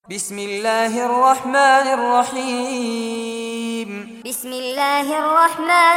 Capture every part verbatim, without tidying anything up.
بسم الله الرحمن الرحيم بسم الله الرحمن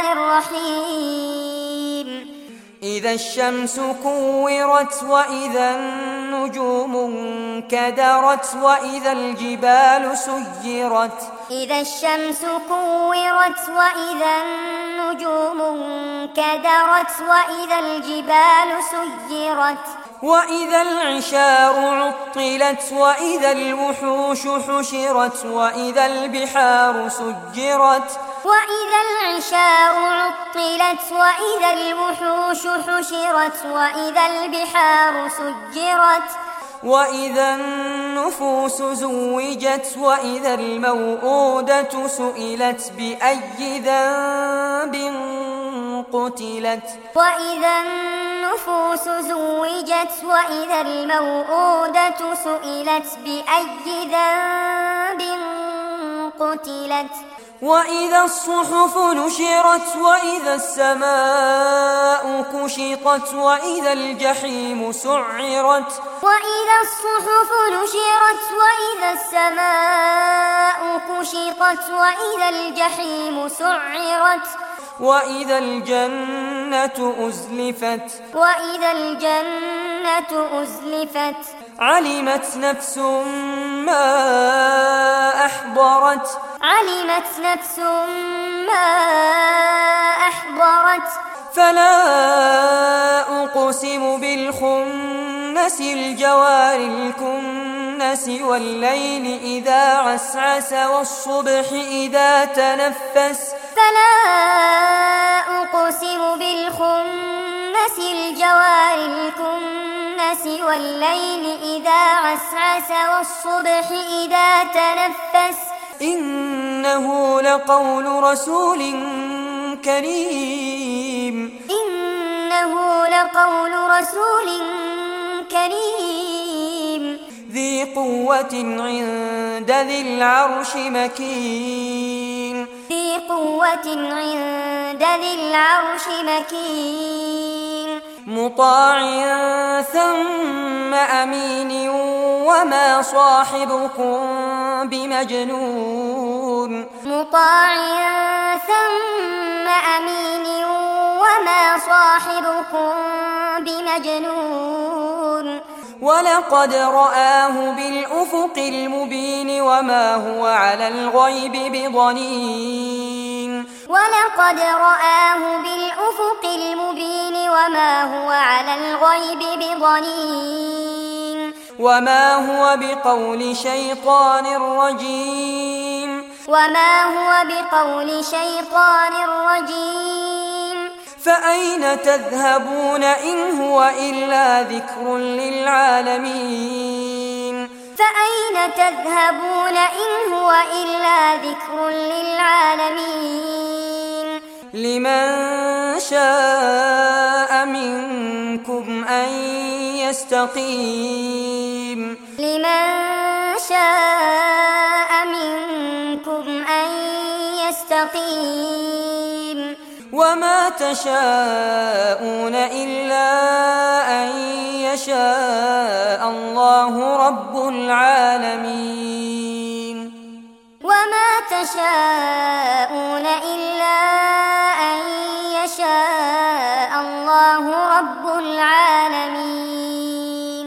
الرحيم إذا الشمس كورت وإذا النجوم انكدرت وإذا الجبال سيرت إذا الشمس كورت وإذا النجوم انكدرت وإذا الجبال سيرت وإذا العشار عطلت وإذا الوحوش حشرت وإذا البحار سجرت وإذا العشار عطلت وإذا الوحوش حشرت وإذا البحار سجرت وإذا النفوس زوجت وإذا الموءودة سئلت بأي ذنب قتلت وإذا النفوس زوجت وإذا الموءودة سئلت بأي ذنب قتلت وإذا الصحف نشرت وإذا السماء كشطت وإذا الجحيم سعرت وإذا الصحف نشرت وإذا السماء كشطت وإذا الجحيم سعرت وإذا الجنة أزلفت وإذا الجنة أزلفت علمت نفس ما أحضرت علمت نفس ما أحضرت فلا أقسم بالخنس الجوار الكنس والليل إذا عسعس والصبح إذا تنفس فلا أقسم بالخنس الجوار الكنس والليل إذا عسعس والصبح إذا تنفس إنه لقول رسول كريم إنه لقول رسول كريم ذي قوة عند ذي العرش مكين ذي قوة عند ذي العرش مكين مطاع ثم أمين وما صاحبكم بمجنون مطاع ثم أمين وما صاحبكم بمجنون ولقد رآه بالأفق المبين وما هو على الغيب بضنين ولقد رآه بالأفق المبين وما هو على الغيب بضنين وما هو بقول شيطان رجيم وما هو بقول شيطان رجيم فأين تذهبون إن هو إلا ذكر للعالمين فأين تذهبون إن هو إلا ذكر للعالمين لمن شاء منكم أن يستقيم لمن شاء منكم أن يستقيم وما تشاءون إلا أن يشاء الله رب العالمين وما تشاءون إلا أن يشاء الله رب العالمين.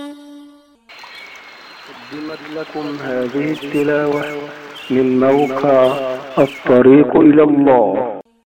قدمت لكم هذه التلاوة من موقع الطريق إلى الله.